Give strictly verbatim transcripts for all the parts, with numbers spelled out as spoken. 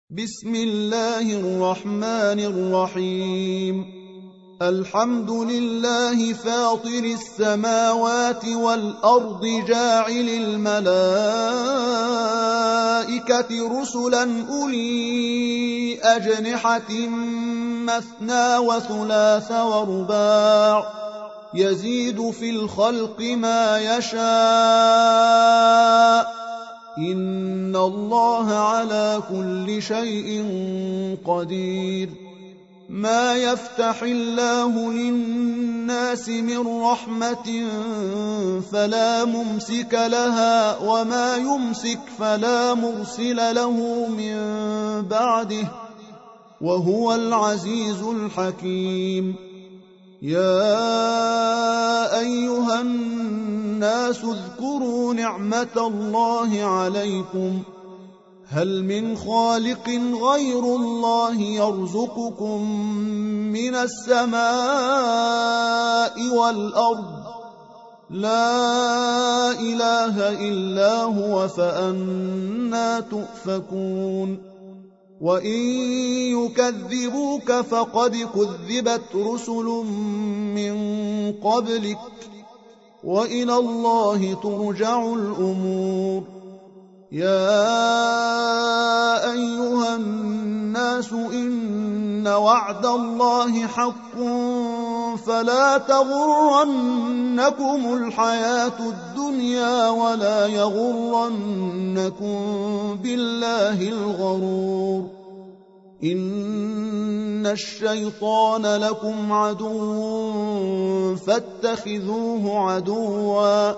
بسم الله الرحمن الرحيم الحمد لله فاطر السماوات والأرض جاعل الملائكة رسلا أولي أجنحة مثنى وثلاث ورباع يزيد في الخلق ما يشاء إن الله على كل شيء قدير ما يفتح الله للناس من رحمة فلا ممسك لها وما يمسك فلا مرسل له من بعده وهو العزيز الحكيم يا أيها الناس اذكروا نعمة الله عليكم هل من خالق غير الله يرزقكم من السماء والأرض لا إله إلا هو فأنى تؤفكون وإن يكذبوك فقد كذبت رسل من قبلك وإلى الله ترجع الأمور يا أيها الناس إن وعد الله حق فلا تغرنكم الحياة الدنيا ولا يغرنكم بالله الغرور إن الشيطان لكم عدو فاتخذوه عدوا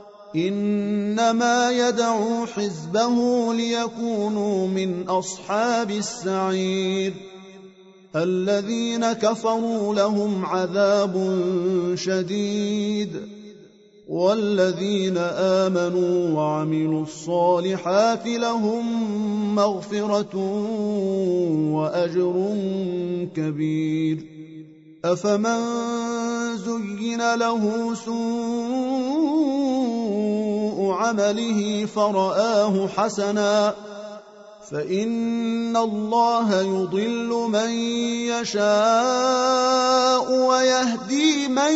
إنما يدعو حزبه ليكونوا من أصحاب السعير الذين كفروا لهم عذاب شديد والذين آمنوا وعملوا الصالحات لهم مغفرة وأجر كبير أفمن زين له سوء عمله فرآه حسنا فإن الله يضل من يشاء ويهدي من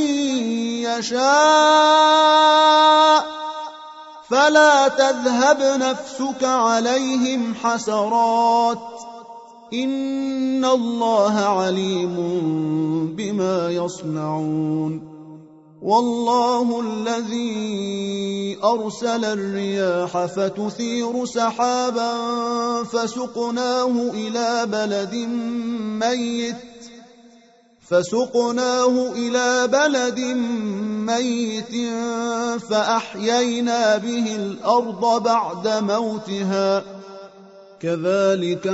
يشاء فلا تذهب نفسك عليهم حسرات إن الله عليم بما يصنعون والله الذي أرسل الرياح فتثير سحابا فسقناه إلى بلد ميت فسقناه إلى بلد ميت فأحيينا به الأرض بعد موتها كذلك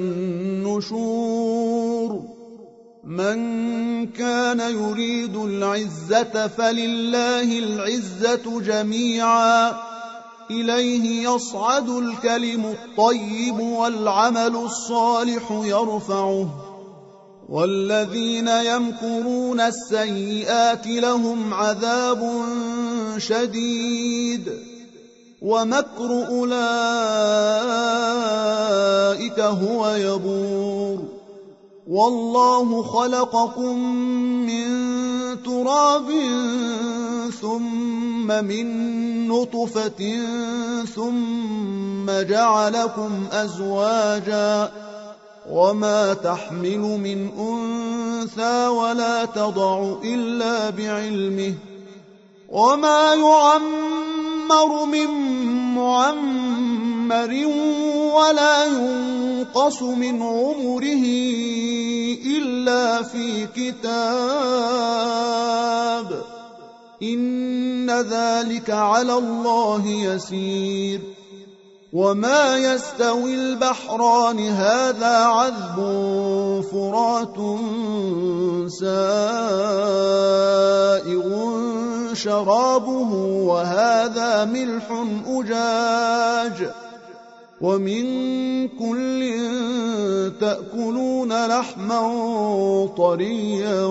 النشور من كان يريد العزة فلله العزة جميعا إليه يصعد الكلم الطيب والعمل الصالح يرفعه والذين يمكرون السيئات لهم عذاب شديد ومكر أولئك هو يبور والله خلقكم من تراب ثم من نطفة ثم جعلكم أزواجا وما تحمل من أنثى ولا تضع إلا بعلمه وما يعمر من معمر ولا ينقص من عمره إلا في كتاب إن ذلك على الله يسير وما يستوي البحران هذا عذب فرات سائغ شرابه وهذا ملح أجاج ومن كل تأكلون لحما طريا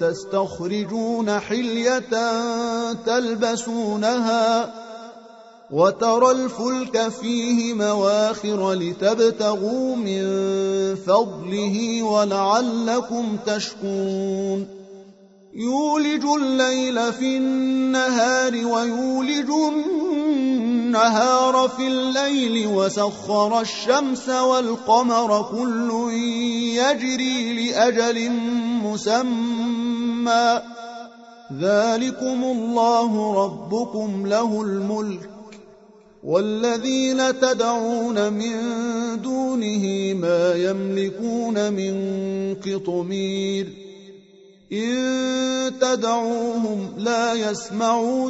وتستخرجون حلية تلبسونها وترى الفلك فيه مواخر لتبتغوا من فضله ولعلكم تشكرون يولج الليل في النهار ويولج النهار في الليل وسخر الشمس والقمر كل يجري لأجل مسمى ذلكم الله ربكم له الملك والذين تدعون من دونه ما يملكون من قطمير إن تدعوهم لا يسمعوا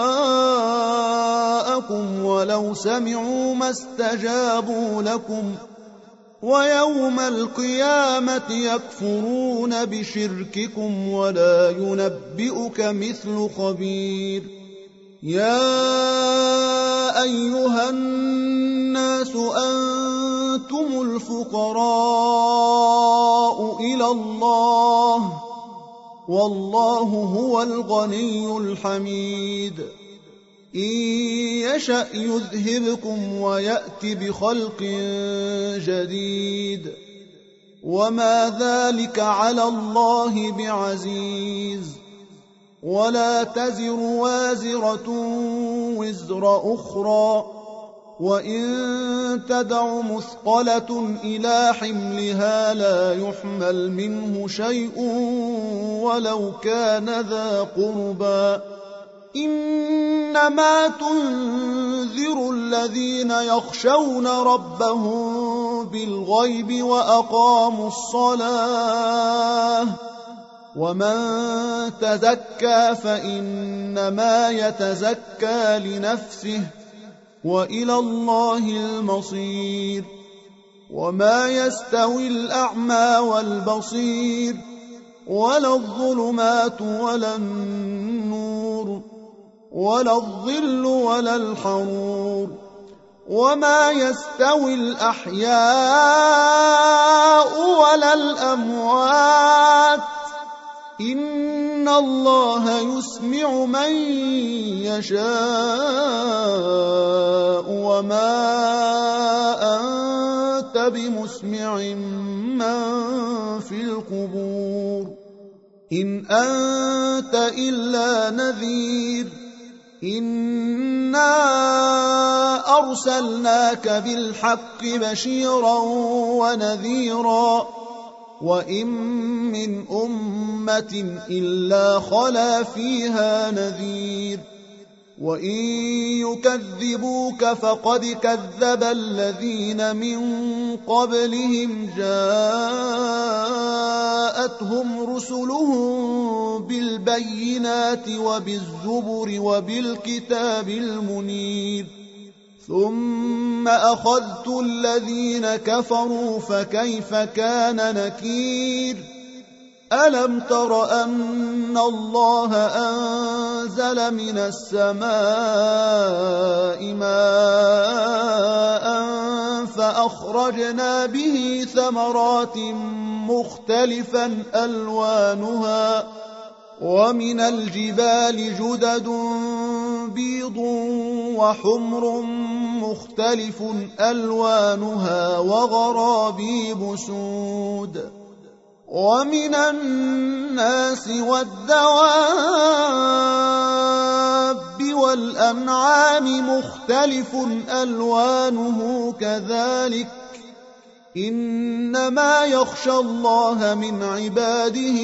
دعاءكم ولو سمعوا ما استجابوا لكم ويوم القيامة يكفرون بشرككم ولا ينبئك مثل خبير يا أيها الناس أنتم الفقراء إلى الله والله هو الغني الحميد إن يشأ يذهبكم ويأت بخلق جديد وما ذلك على الله بعزيز ولا تزر وازرة وزر أخرى وإن تدع مثقلة إلى حملها لا يحمل منه شيء ولو كان ذا قربى إنما تنذر الذين يخشون ربهم بالغيب وأقاموا الصلاة ومن تزكى فإنما يتزكى لنفسه وإلى الله المصير وما يستوي الأعمى والبصير ولا الظلمات ولا النور ولا الظل ولا الحرور وما يستوي الأحياء ولا الأموات إن الله يسمع من يشاء وما أنت بمسمع من في القبور إن أنت إلا نذير إنا أرسلناك بالحق بشيرا ونذيرا وإن من أمة إلا خلا فيها نذير وإن يكذبوك فقد كذب الذين من قبلهم جاءتهم رسلهم بالبينات وبالزبر وبالكتاب المنير ثم أخذت الذين كفروا فكيف كان نكير ألم تر أن الله أنزل من السماء ماء فأخرجنا به ثمرات مختلفا ألوانها ومن الجبال جدد بيض وحمر مختلف ألوانها وغرابيب سود ومن الناس والدواب والأنعام مختلف ألوانه كذلك إنما يخشى الله من عباده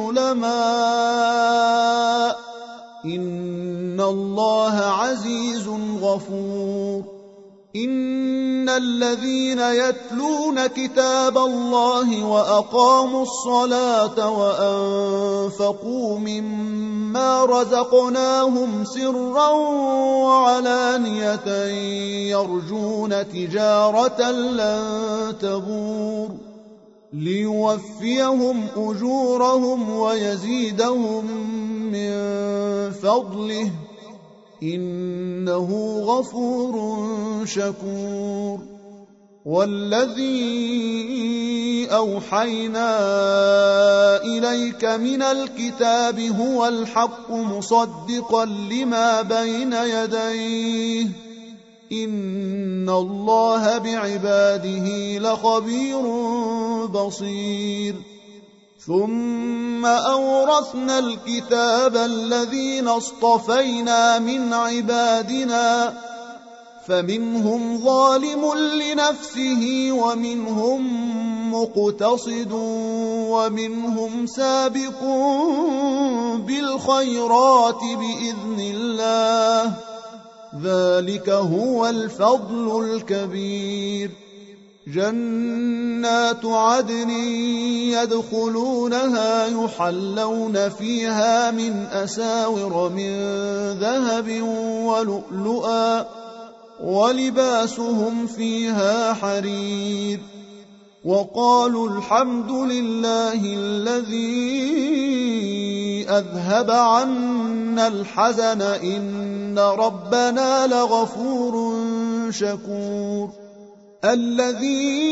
العلماء إن الله عزيز غفور إن الذين يتلون كتاب الله وأقاموا الصلاة وأنفقوا مما رزقناهم سرا وعلانية يرجون تجارة لن تبور ليوفيهم أجورهم ويزيدهم من فضله إنه غفور شكور والذي أوحينا إليك من الكتاب هو الحق مصدقا لما بين يديه إن الله بعباده لخبير بصير. ثم أورثنا الكتاب الذين اصطفينا من عبادنا فمنهم ظالم لنفسه ومنهم مقتصد ومنهم سابق بالخيرات بإذن الله، ذلك هو الفضل الكبير. جنات عدن يدخلونها يحلون فيها من أساور من ذهب ولؤلؤا ولباسهم فيها حرير. وقالوا الحمد لله الذي أذهب عنا الحزن إن ربنا لغفور شكور. الذي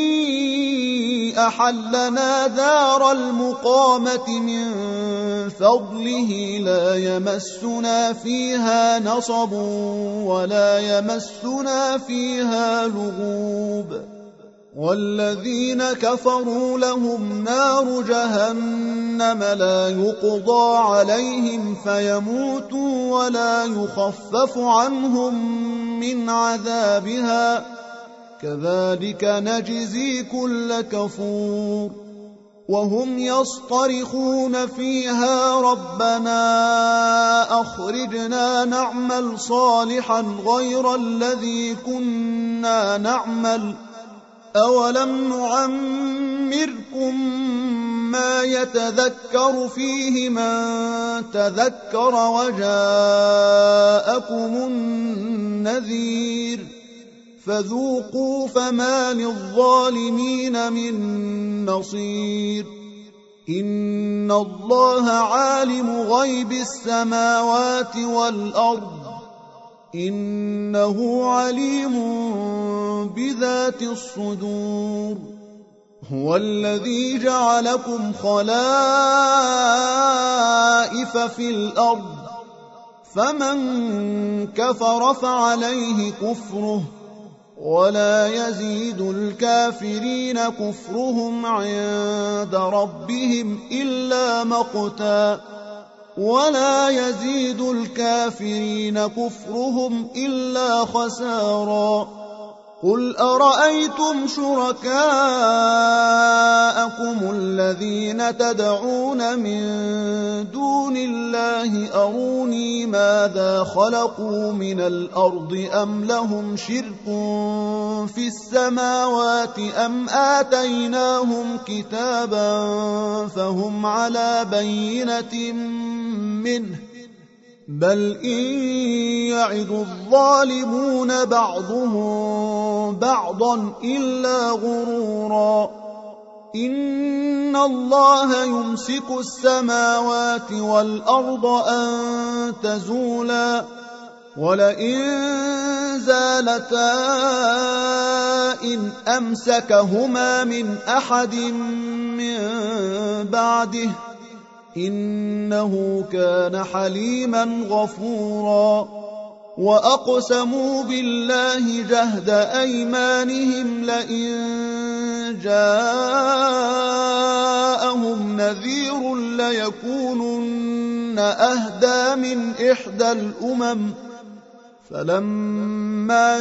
أحلنا دار المقامة من فضله لا يمسنا فيها نصب ولا يمسنا فيها لغوب. والذين كفروا لهم نار جهنم لا يقضى عليهم فيموتوا ولا يخفف عنهم من عذابها كذلك نجزي كل كفور. وهم يصطرخون فيها ربنا أخرجنا نعمل صالحا غير الذي كنا نعمل أولم نعمركم ما يتذكر فيه من تذكر وجاءكم النذير فذوقوا فما للظالمين من نصير. إن الله عالم غيب السماوات والأرض إنه عليم بذات الصدور. هو الذي جعلكم خلائف في الأرض فمن كفر فعليه كفره ولا يزيد الكافرين كفرهم عند ربهم إلا مقتا ولا يزيد الكافرين كفرهم إلا خسارا. قل أرأيتم شركاءكم الذين تدعون من دون الله أروني ماذا خلقوا من الأرض أم لهم شرك في السماوات أم آتيناهم كتابا فهم على بينة منه بل إن يعد الظالمون بعضهم بعضا إلا غرورا. إن الله يمسك السماوات والأرض أن تزولا ولئن زالتا إن أمسكهما من أحد من بعده إنه كان حليما غفورا. وأقسموا بالله جهد أيمانهم لئن جاءهم نذير ليكونن أهدى من إحدى الأمم فلما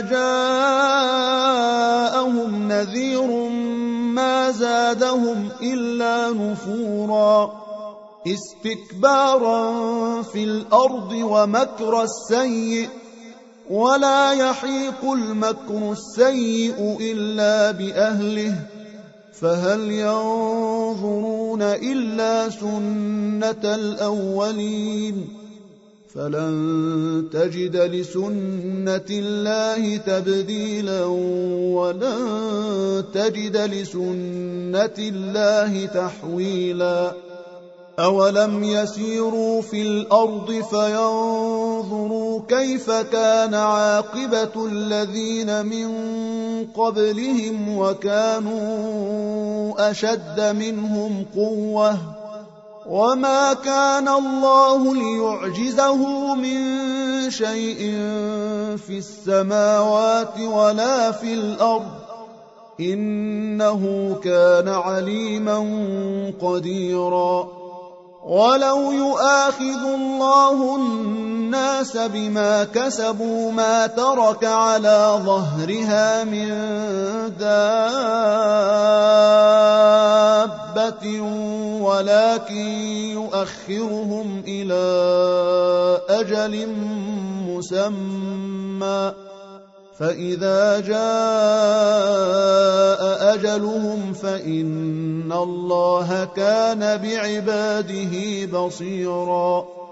جاءهم نذير ما زادهم إلا نفورا. استكبارا في الأرض ومكر السيء ولا يحيق المكر السيء إلا بأهله فهل ينظرون إلا سنة الأولين فلن تجد لسنة الله تبديلا ولن تجد لسنة الله تحويلا. أولم يسيروا في الأرض فينظروا كيف كان عاقبة الذين من قبلهم وكانوا أشد منهم قوة وما كان الله ليعجزه من شيء في السماوات ولا في الأرض إنه كان عليما قديرا ولو يؤاخذ الله الناس بما كسبوا ما ترك على ظهرها من دابة ولكن يؤخرهم إلى أجل مسمى فإذا جاء أجلهم فإن الله كان بعباده بصيرا